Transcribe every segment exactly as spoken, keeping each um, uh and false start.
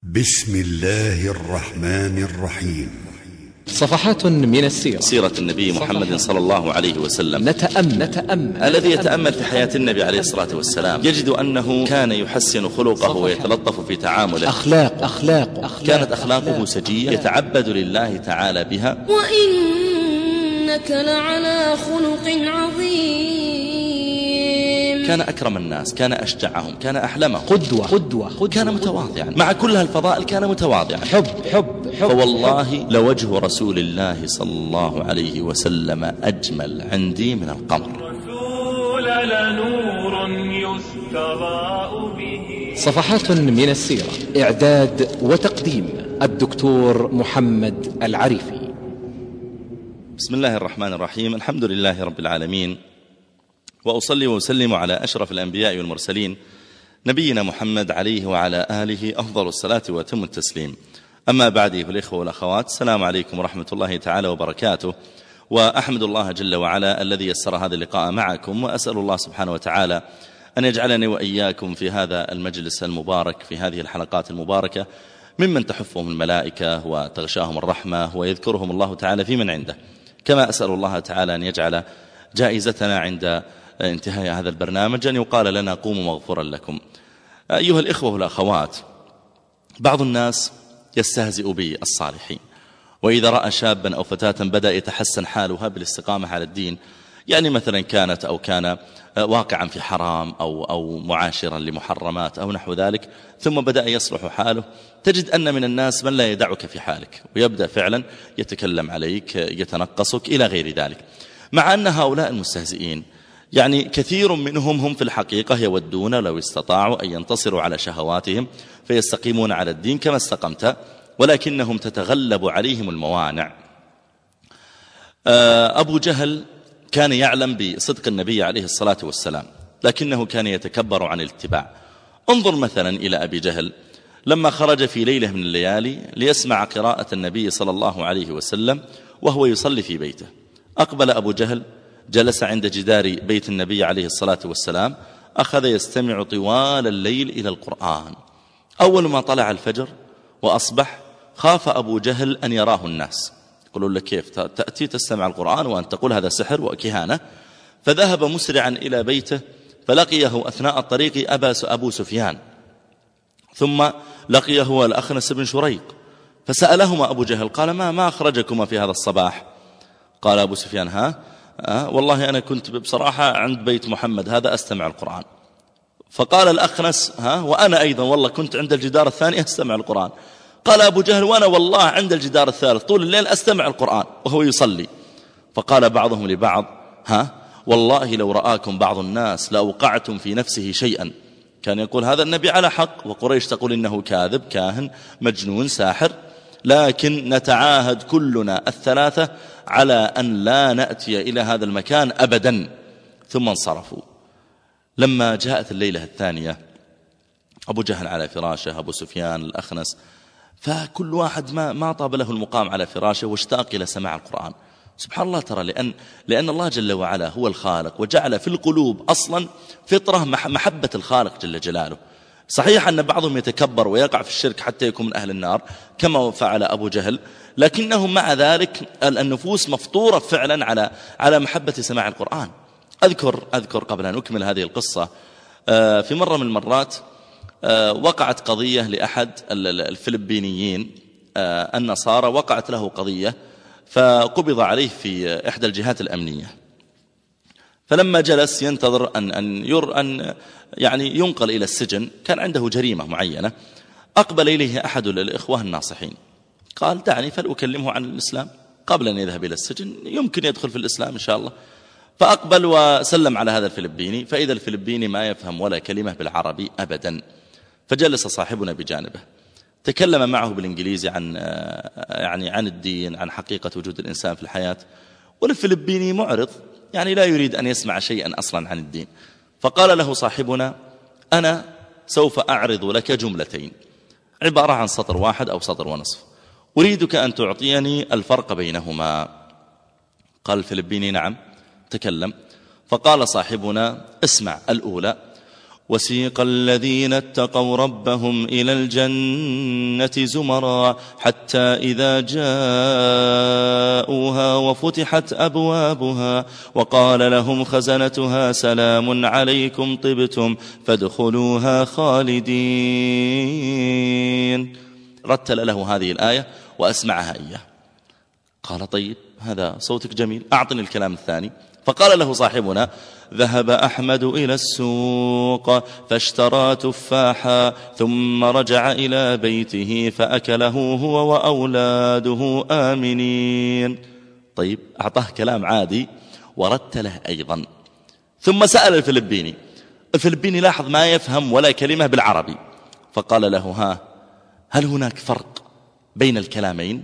بسم الله الرحمن الرحيم. صفحات من السيرة. سيرة النبي محمد صلى الله عليه وسلم. نتأمل, نتأمل الذي يتأمل في حياة النبي عليه الصلاة والسلام يجد أنه كان يحسن خلقه ويتلطف في تعامله. أخلاق أخلاق, أخلاق كانت أخلاقه سجية يتعبد لله تعالى بها. وإنك لعلى خلق عظيم. كان أكرم الناس، كان أشجعهم، كان أحلمهم، قدوة, قدوة, قدوة كان متواضعا مع كل هالفضائل، كان متواضعا. حب حب, حب فوالله لوجه رسول الله صلى الله عليه وسلم أجمل عندي من القمر. رسول لنور يستضاء به. صفحات من السيرة. إعداد وتقديم الدكتور محمد العريفي. بسم الله الرحمن الرحيم. الحمد لله رب العالمين، وأصلي وأسلم على أشرف الأنبياء والمرسلين نبينا محمد عليه وعلى آله أفضل الصلاة وأتم التسليم. أما بعد أيها الإخوة والأخوات، السلام عليكم ورحمة الله تعالى وبركاته. وأحمد الله جل وعلا الذي يسر هذا اللقاء معكم، وأسأل الله سبحانه وتعالى أن يجعلني وإياكم في هذا المجلس المبارك، في هذه الحلقات المباركة، ممن تحفهم الملائكة وتغشاهم الرحمة ويذكرهم الله تعالى في من عنده. كما أسأل الله تعالى أن يجعل جائزتنا عند انتهاء هذا البرنامج أن يقال لنا قوموا مغفورا لكم. أيها الإخوة والأخوات، بعض الناس يستهزئ بالصالحين، وإذا رأى شابا أو فتاة بدأ يتحسن حالها بالاستقامة على الدين، يعني مثلا كانت أو كان واقعا في حرام أو, أو معاشرا لمحرمات أو نحو ذلك، ثم بدأ يصلح حاله، تجد أن من الناس من لا يدعك في حالك، ويبدأ فعلا يتكلم عليك، يتنقصك إلى غير ذلك. مع أن هؤلاء المستهزئين يعني كثير منهم هم في الحقيقة يودون لو استطاعوا أن ينتصروا على شهواتهم فيستقيمون على الدين كما استقمت، ولكنهم تتغلب عليهم الموانع. أبو جهل كان يعلم بصدق النبي عليه الصلاة والسلام، لكنه كان يتكبر عن الاتباع. انظر مثلا إلى أبي جهل لما خرج في ليلة من الليالي ليسمع قراءة النبي صلى الله عليه وسلم وهو يصلي في بيته. أقبل أبو جهل، جلس عند جدار بيت النبي عليه الصلاة والسلام، أخذ يستمع طوال الليل إلى القرآن. أول ما طلع الفجر وأصبح خاف أبو جهل أن يراه الناس، يقولون لك كيف تأتي تستمع القرآن وأن تقول هذا سحر وكهانة. فذهب مسرعا إلى بيته، فلقيه أثناء الطريق أبا أبو سفيان، ثم لقيه الأخنس بن شريق، فسألهما أبو جهل قال ما ما أخرجكما في هذا الصباح؟ قال أبو سفيان ها أه والله أنا كنت بصراحة عند بيت محمد هذا أستمع القرآن. فقال الأخنس ها وأنا أيضا والله كنت عند الجدار الثاني أستمع القرآن. قال أبو جهل وأنا والله عند الجدار الثالث طول الليل أستمع القرآن وهو يصلي. فقال بعضهم لبعض ها والله لو رآكم بعض الناس لأوقعتم في نفسه شيئا. كان يقول هذا النبي على حق، وقريش تقول إنه كاذب كاهن مجنون ساحر، لكن نتعاهد كلنا الثلاثة على أن لا نأتي إلى هذا المكان أبدا. ثم انصرفوا. لما جاءت الليلة الثانية، أبو جهل على فراشه، أبو سفيان، الأخنس، فكل واحد ما ما طاب له المقام على فراشه واشتاق إلى سماع القرآن. سبحان الله، ترى لأن, لأن الله جل وعلا هو الخالق، وجعل في القلوب أصلا فطرة محبة الخالق جل جلاله. صحيح أن بعضهم يتكبر ويقع في الشرك حتى يكون من أهل النار كما فعل أبو جهل، لكنهم مع ذلك النفوس مفطورة فعلا على على محبة سماع القرآن. أذكر أذكر قبل أن أكمل هذه القصة، في مرة من المرات وقعت قضية لأحد الفلبينيين النصارى، وقعت له قضية فقبض عليه في إحدى الجهات الأمنية. فلما جلس ينتظر أن أن ير أن يعني ينقل إلى السجن، كان عنده جريمة معينة، أقبل إليه أحد الإخوة الناصحين قال دعني فلأكلمه عن الإسلام قبل أن يذهب إلى السجن، يمكن يدخل في الإسلام إن شاء الله. فأقبل وسلم على هذا الفلبيني، فإذا الفلبيني ما يفهم ولا كلمة بالعربي أبدا. فجلس صاحبنا بجانبه، تكلم معه بالإنجليزي عن يعني عن الدين، عن حقيقة وجود الإنسان في الحياة، والفلبيني معرض يعني لا يريد أن يسمع شيئا أصلا عن الدين. فقال له صاحبنا أنا سوف أعرض لك جملتين عبارة عن سطر واحد أو سطر ونصف، أريدك أن تعطيني الفرق بينهما. قال الفلبيني نعم، تكلم. فقال صاحبنا اسمع، الأولى وسيق الذين اتقوا ربهم إلى الجنة زمرا حتى إذا جاءوها وفتحت أبوابها وقال لهم خزنتها سلام عليكم طبتم فادخلوها خالدين. رتل له هذه الآية وأسمعها إياه. قال طيب هذا صوتك جميل، أعطني الكلام الثاني. فقال له صاحبنا ذهب أحمد إلى السوق فاشترى تفاحا ثم رجع إلى بيته فأكله هو وأولاده آمنين. طيب أعطاه كلام عادي ورتله أيضا. ثم سأل الفلبيني. الفلبيني لاحظ ما يفهم ولا كلمة بالعربي، فقال له ها هل هناك فرق بين الكلامين؟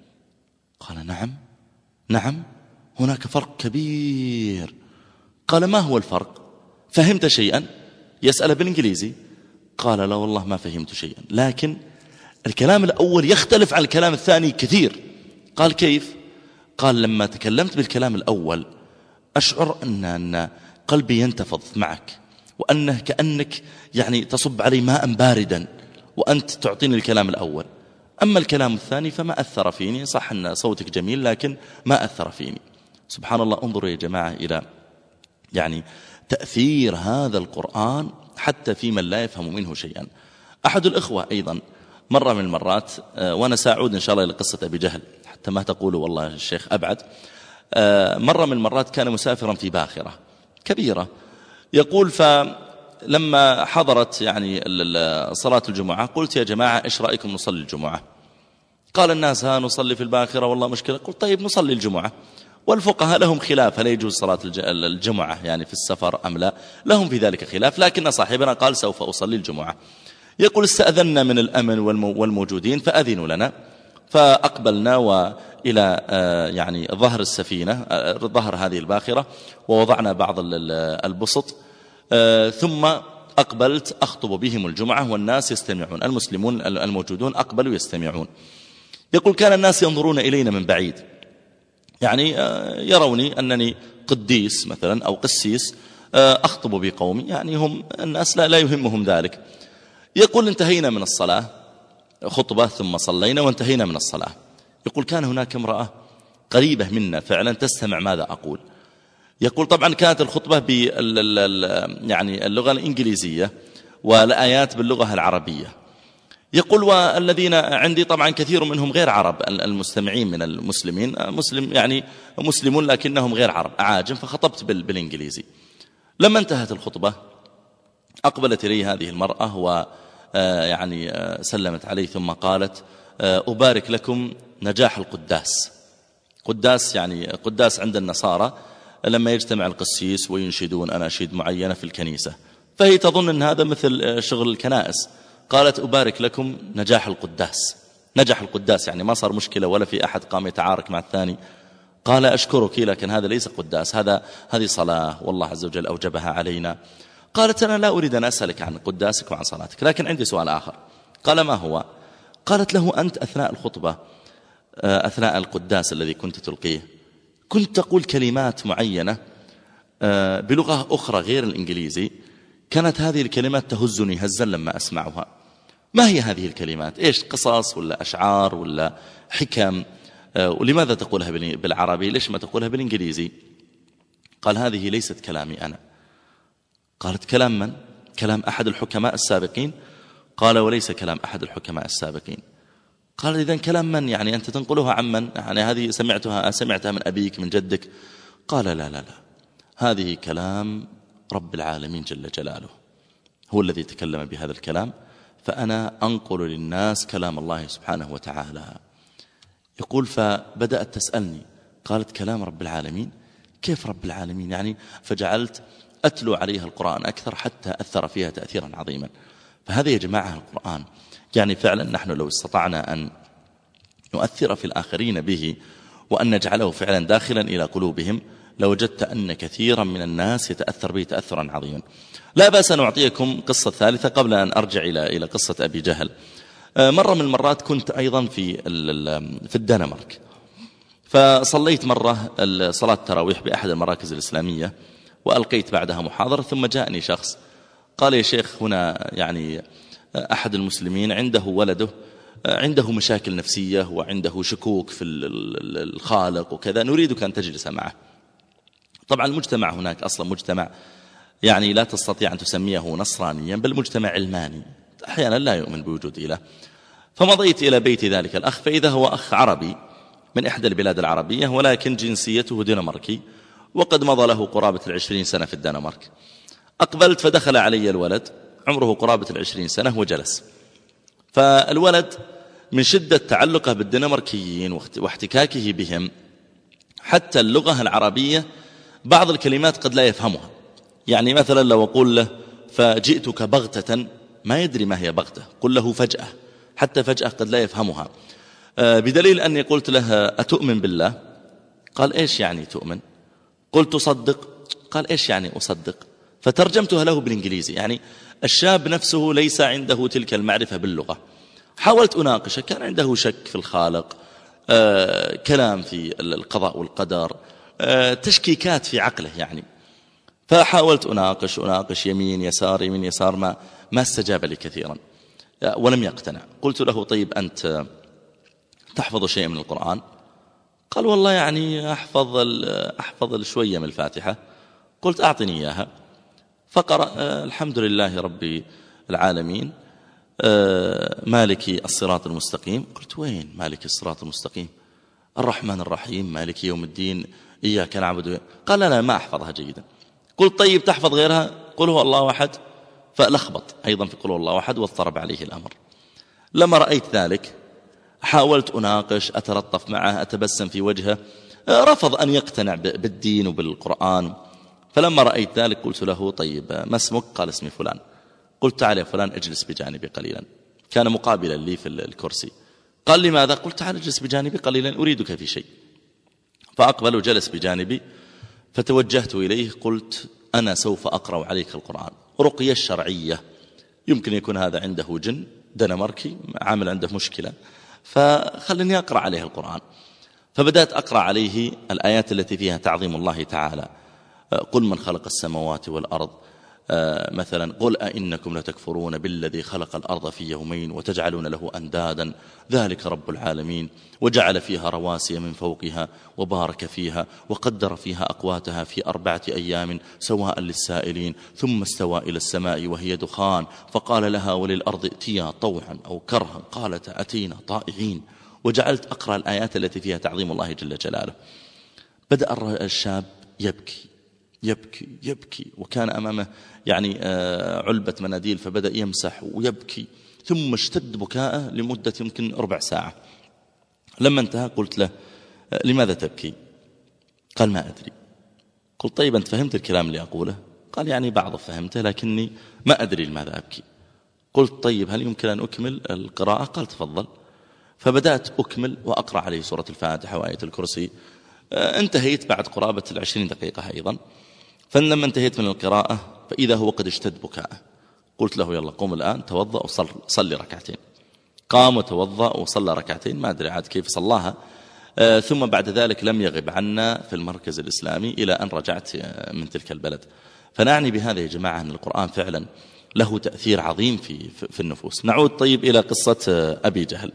قال نعم نعم هناك فرق كبير. قال ما هو الفرق؟ فهمت شيئا؟ يسأل بالإنجليزي. قال لا والله ما فهمت شيئا، لكن الكلام الأول يختلف عن الكلام الثاني كثير. قال كيف؟ قال لما تكلمت بالكلام الأول أشعر أن, أن قلبي ينتفض معك، وأنه كأنك يعني تصب علي ماء باردا وأنت تعطيني الكلام الأول. أما الكلام الثاني فما أثر فيني، صح أن صوتك جميل لكن ما أثر فيني. سبحان الله. انظروا يا جماعة إلى يعني تأثير هذا القرآن حتى في من لا يفهم منه شيئا. أحد الإخوة أيضا مرة من المرات، وأنا سأعود إن شاء الله إلى قصة أبي جهل حتى ما تقولوا والله الشيخ أبعد، مرة من المرات كان مسافرا في باخرة كبيرة، يقول فلما حضرت يعني صلاة الجمعة قلت يا جماعة إيش رأيكم نصلي الجمعة؟ قال الناس ها نصلي في الباخرة والله مشكلة. قلت طيب نصلي الجمعة، والفقهاء لهم خلاف هل يجوز صلاة الجمعة يعني في السفر أم لا، لهم في ذلك خلاف، لكن صاحبنا قال سوف أصلي الجمعة. يقول استأذنا من الأمن والموجودين فأذنوا لنا، فأقبلنا وإلى يعني ظهر السفينة ظهر هذه الباخرة ووضعنا بعض البسط، ثم أقبلت أخطب بهم الجمعة والناس يستمعون، المسلمون الموجودون أقبلوا يستمعون. يقول كان الناس ينظرون إلينا من بعيد، يعني يروني أنني قديس مثلا أو قسيس أخطب بقومي، يعني هم الناس لا, لا يهمهم ذلك. يقول انتهينا من الصلاة خطبة ثم صلينا وانتهينا من الصلاة. يقول كان هناك امرأة قريبة منا فعلا تستمع ماذا أقول. يقول طبعا كانت الخطبة بال يعني اللغة الإنجليزية والآيات باللغة العربية. يقول والذين عندي طبعا كثير منهم غير عرب، المستمعين من المسلمين مسلم يعني مسلمون لكنهم غير عرب أعاجم، فخطبت بالإنجليزي. لما انتهت الخطبة أقبلت إلي هذه المرأة و يعني سلمت علي ثم قالت أبارك لكم نجاح القداس. قداس يعني قداس عند النصارى لما يجتمع القسيس وينشدون أناشيد معينة في الكنيسة، فهي تظن أن هذا مثل شغل الكنائس. قالت أبارك لكم نجاح القداس. نجح القداس يعني ما صار مشكلة ولا في أحد قام يتعارك مع الثاني. قال أشكرك لكن هذا ليس قداس، هذا هذه صلاة والله عز وجل أوجبها علينا. قالت أنا لا أريد أن أسألك عن قداسك وعن صلاتك، لكن عندي سؤال آخر. قال ما هو؟ قالت له أنت أثناء الخطبة أثناء القداس الذي كنت تلقيه كنت تقول كلمات معينة بلغة أخرى غير الإنجليزي، كانت هذه الكلمات تهزني هزا لما أسمعها. ما هي هذه الكلمات؟ إيش قصص ولا أشعار ولا حكم؟ ولماذا تقولها بالعربي؟ ليش ما تقولها بالإنجليزي؟ قال هذه ليست كلامي أنا. قالت كلام من؟ كلام أحد الحكماء السابقين. قال وليس كلام أحد الحكماء السابقين. قال إذن كلام من؟ يعني أنت تنقلها عن من؟ يعني هذه سمعتها سمعتها من أبيك من جدك؟ قال لا لا لا هذه كلام رب العالمين جل جلاله، هو الذي تكلم بهذا الكلام، فأنا أنقل للناس كلام الله سبحانه وتعالى. يقول فبدأت تسألني، قالت كلام رب العالمين؟ كيف رب العالمين يعني؟ فجعلت أتلو عليها القرآن أكثر حتى أثر فيها تأثيرا عظيما. فهذا يا جماعة القرآن يعني فعلا نحن لو استطعنا أن نؤثر في الآخرين به وأن نجعله فعلا داخلا إلى قلوبهم لوجدت أن كثيرا من الناس يتأثر به تأثرا عظيما. لا بأس أن أعطيكم قصة ثالثة قبل أن أرجع إلى إلى قصة أبي جهل. مرة من المرات كنت أيضا في في الدنمارك، فصليت مرة صلاة التراويح بأحد المراكز الإسلامية وألقيت بعدها محاضرة، ثم جاءني شخص قال يا شيخ هنا يعني أحد المسلمين عنده ولده عنده مشاكل نفسية وعنده شكوك في الخالق وكذا، نريدك أن تجلس معه. طبعا المجتمع هناك أصلا مجتمع يعني لا تستطيع أن تسميه نصرانيا، بل مجتمع علماني أحيانا لا يؤمن بوجود إله. فمضيت إلى بيت ذلك الأخ، فإذا هو أخ عربي من إحدى البلاد العربية، ولكن جنسيته دنماركي، وقد مضى له قرابة العشرين سنة في الدنمارك. أقبلت فدخل علي الولد عمره قرابة العشرين سنة وجلس. فالولد من شدة تعلقه بالدنماركيين واحتكاكه بهم حتى اللغة العربية بعض الكلمات قد لا يفهمها. يعني مثلا لو أقول له فجئتك بغتة، ما يدري ما هي بغتة، قل له فجأة، حتى فجأة قد لا يفهمها. بدليل أني قلت له أتؤمن بالله؟ قال إيش يعني تؤمن؟ قلت تصدق؟ قال إيش يعني أصدق؟ فترجمتها له بالإنجليزي. يعني الشاب نفسه ليس عنده تلك المعرفة باللغة. حاولت أناقشه، كان عنده شك في الخالق، آه، كلام في القضاء والقدر، آه، تشكيكات في عقله يعني. فحاولت أناقش أناقش يمين يسار يمين يسار، ما ما استجاب لي كثيرا ولم يقتنع. قلت له طيب أنت تحفظ شيء من القرآن؟ قال والله يعني أحفظ أحفظ شوية من الفاتحة. قلت أعطني إياها. فقرأ الحمد لله رب العالمين مالك الصراط المستقيم. قلت وين مالك الصراط المستقيم؟ الرحمن الرحيم مالك يوم الدين إياك نعبد. قال لا ما أحفظها جيدا. قلت طيب تحفظ غيرها؟ قل هو الله أحد. فلخبط أيضا في قل هو الله أحد واضطرب عليه الأمر. لما رأيت ذلك حاولت أناقش، أتلطف معه، أتبسم في وجهه، رفض أن يقتنع بالدين وبالقرآن. فلما رأيت ذلك قلت له طيب ما اسمك؟ قال اسمي فلان. قلت تعال يا فلان اجلس بجانبي قليلا. كان مقابلا لي في الكرسي. قال لي ماذا؟ قلت تعال اجلس بجانبي قليلا أريدك في شيء. فأقبل وجلس بجانبي، فتوجهت إليه قلت أنا سوف أقرأ عليك القرآن، رقية الشرعية. يمكن يكون هذا عنده جن دنماركي عامل عنده مشكلة، فخلني أقرأ عليه القرآن. فبدأت أقرأ عليه الآيات التي فيها تعظيم الله تعالى. قل من خلق السماوات والأرض، مثلا قل أئنكم لتكفرون بالذي خلق الأرض في يومين وتجعلون له أندادا ذلك رب العالمين وجعل فيها رواسي من فوقها وبارك فيها وقدر فيها أقواتها في أربعة أيام سواء للسائلين ثم استوى إلى السماء وهي دخان فقال لها وللأرض ائتيا طوعا أو كرها قالت أتينا طائعين. وجعلت أقرأ الآيات التي فيها تعظيم الله جل جلاله. بدأ الشاب يبكي يبكي يبكي وكان أمامه يعني علبة مناديل، فبدأ يمسح ويبكي، ثم اشتد بكاءه لمدة يمكن ربع ساعة. لما انتهى قلت له لماذا تبكي؟ قال ما أدري. قلت طيب أنت فهمت الكلام اللي أقوله؟ قال يعني بعض فهمته لكني ما أدري لماذا أبكي. قلت طيب هل يمكن أن أكمل القراءة؟ قال تفضل. فبدأت أكمل وأقرأ عليه سورة الفاتحة وآية الكرسي. انتهيت بعد قرابة العشرين دقيقة أيضا. فلما انتهيت من القراءة فإذا هو قد اشتد بكاءه. قلت له يلا قم الآن توضأ وصلي ركعتين. قام وتوضأ وصلى ركعتين، ما أدري عاد كيف صلاها. آه ثم بعد ذلك لم يغب عنا في المركز الإسلامي إلى أن رجعت من تلك البلد. فنعني بهذا يا جماعة أن القرآن فعلا له تأثير عظيم في, في النفوس. نعود طيب إلى قصة أبي جهل.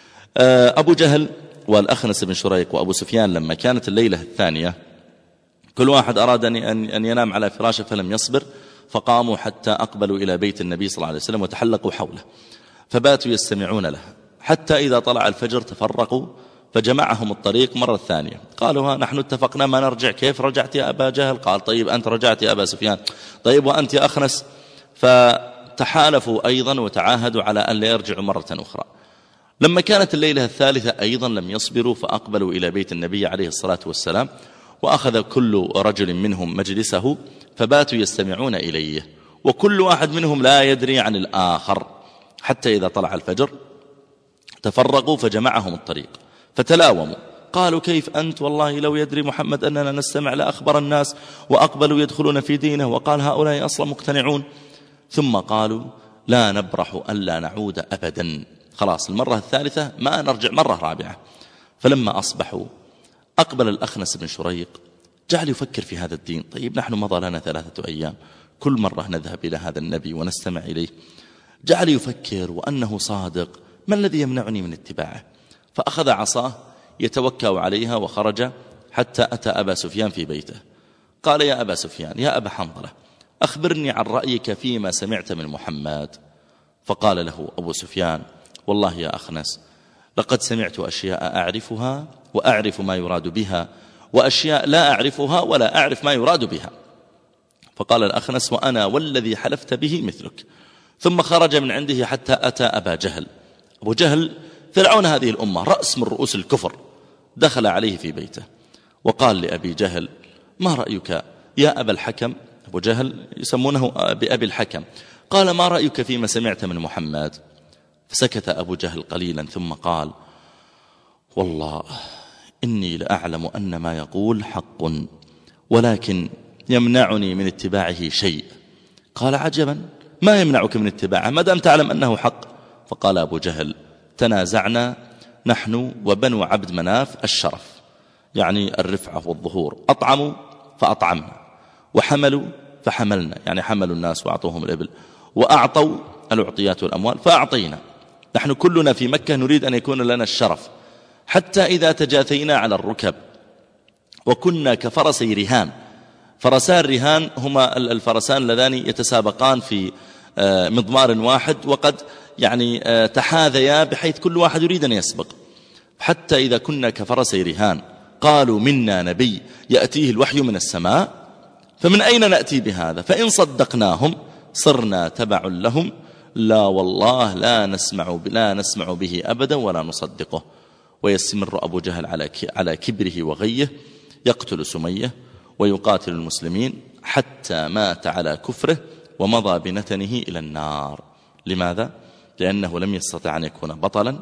آه أبو جهل والأخنس بن شريق وأبو سفيان لما كانت الليلة الثانية كل واحد أراد أن ينام على فراشه فلم يصبر، فقاموا حتى أقبلوا إلى بيت النبي صلى الله عليه وسلم وتحلقوا حوله، فباتوا يستمعون له حتى إذا طلع الفجر تفرقوا، فجمعهم الطريق مرة ثانية. قالوا نحن اتفقنا ما نرجع. كيف رجعت يا أبا جهل؟ قال طيب أنت رجعت يا أبا سفيان. طيب وأنت يا أخنس؟ فتحالفوا أيضا وتعاهدوا على أن لا يرجعوا مرة أخرى. لما كانت الليلة الثالثة أيضا لم يصبروا، فأقبلوا إلى بيت النبي عليه الصلاة والسلام، وأخذ كل رجل منهم مجلسه فباتوا يستمعون إليه، وكل واحد منهم لا يدري عن الآخر، حتى إذا طلع الفجر تفرقوا فجمعهم الطريق فتلاوموا. قالوا كيف أنت؟ والله لو يدري محمد أننا نستمع لأخبر الناس وأقبلوا يدخلون في دينه، وقال هؤلاء أصلا مقتنعون. ثم قالوا لا نبرح ألا نعود أبدا، خلاص المرة الثالثة ما نرجع مرة رابعة. فلما أصبحوا أقبل الأخنس بن شريق، جعل يفكر في هذا الدين. طيب نحن مضى لنا ثلاثة أيام كل مرة نذهب إلى هذا النبي ونستمع إليه جعل يفكر وأنه صادق، ما الذي يمنعني من اتباعه؟ فأخذ عصاه يتوكأ عليها وخرج حتى أتى أبا سفيان في بيته. قال: يا أبا سفيان، يا أبا حنظلة، أخبرني عن رأيك فيما سمعت من محمد. فقال له أبو سفيان: والله يا أخنس، لقد سمعت أشياء أعرفها وأعرف ما يراد بها، وأشياء لا أعرفها ولا أعرف ما يراد بها. فقال الأخنس: وأنا والذي حلفت به مثلك. ثم خرج من عنده حتى أتى أبا جهل. أبو جهل فرعون هذه الأمة، رأس من رؤوس الكفر، دخل عليه في بيته وقال لأبي جهل: ما رأيك يا أبا الحكم؟ أبو جهل يسمونه بأبي الحكم. قال: ما رأيك فيما سمعت من محمد؟ فسكت أبو جهل قليلا ثم قال: والله إني لأعلم أن ما يقول حق، ولكن يمنعني من اتباعه شيء. قال: عجبا، ما يمنعك من اتباعه ما دام تعلم أنه حق؟ فقال أبو جهل: تنازعنا نحن وبنو عبد مناف الشرف، يعني الرفعة والظهور، أطعموا فأطعمنا، وحملوا فحملنا، يعني حملوا الناس وأعطوهم الإبل، وأعطوا الأعطيات والأموال فأعطينا. نحن كلنا في مكة نريد أن يكون لنا الشرف، حتى إذا تجاثينا على الركب وكنا كفرسي رهان. فرسان رهان هما الفرسان اللذان يتسابقان في مضمار واحد، وقد يعني تحاذيا بحيث كل واحد يريد أن يسبق. حتى إذا كنا كفرسي رهان قالوا: منا نبي يأتيه الوحي من السماء، فمن أين نأتي بهذا؟ فإن صدقناهم صرنا تبع لهم، لا والله لا نسمع لا نسمع به أبدا ولا نصدقه. ويستمر أبو جهل على على كبره وغيه، يقتل سمية ويقاتل المسلمين حتى مات على كفره ومضى بنتنه إلى النار. لماذا؟ لأنه لم يستطع أن يكون بطلا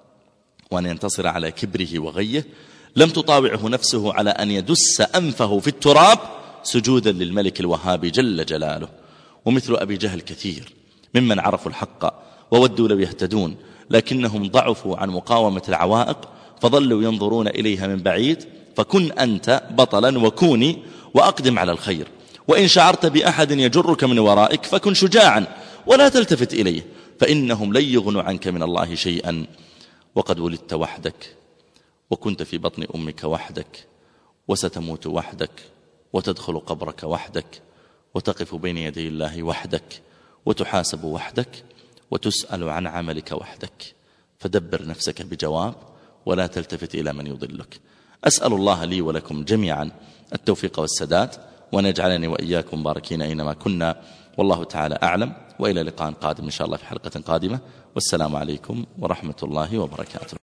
وأن ينتصر على كبره وغيه، لم تطاوعه نفسه على أن يدس أنفه في التراب سجودا للملك الوهاب جل جلاله. ومثل أبي جهل كثير ممن عرفوا الحق وودوا لو يهتدون، لكنهم ضعفوا عن مقاومة العوائق فظلوا ينظرون إليها من بعيد. فكن أنت بطلا وكوني وأقدم على الخير، وإن شعرت بأحد يجرك من ورائك فكن شجاعا ولا تلتفت إليه، فإنهم لن يغنوا عنك من الله شيئا. وقد ولدت وحدك، وكنت في بطن أمك وحدك، وستموت وحدك، وتدخل قبرك وحدك، وتقف بين يدي الله وحدك، وتحاسب وحدك، وتسأل عن عملك وحدك. فدبر نفسك بجواب ولا تلتفت إلى من يضلك. أسأل الله لي ولكم جميعا التوفيق والسداد، وأن يجعلني وإياكم باركين أينما كنا، والله تعالى أعلم. وإلى لقاء قادم إن شاء الله في حلقة قادمة، والسلام عليكم ورحمة الله وبركاته.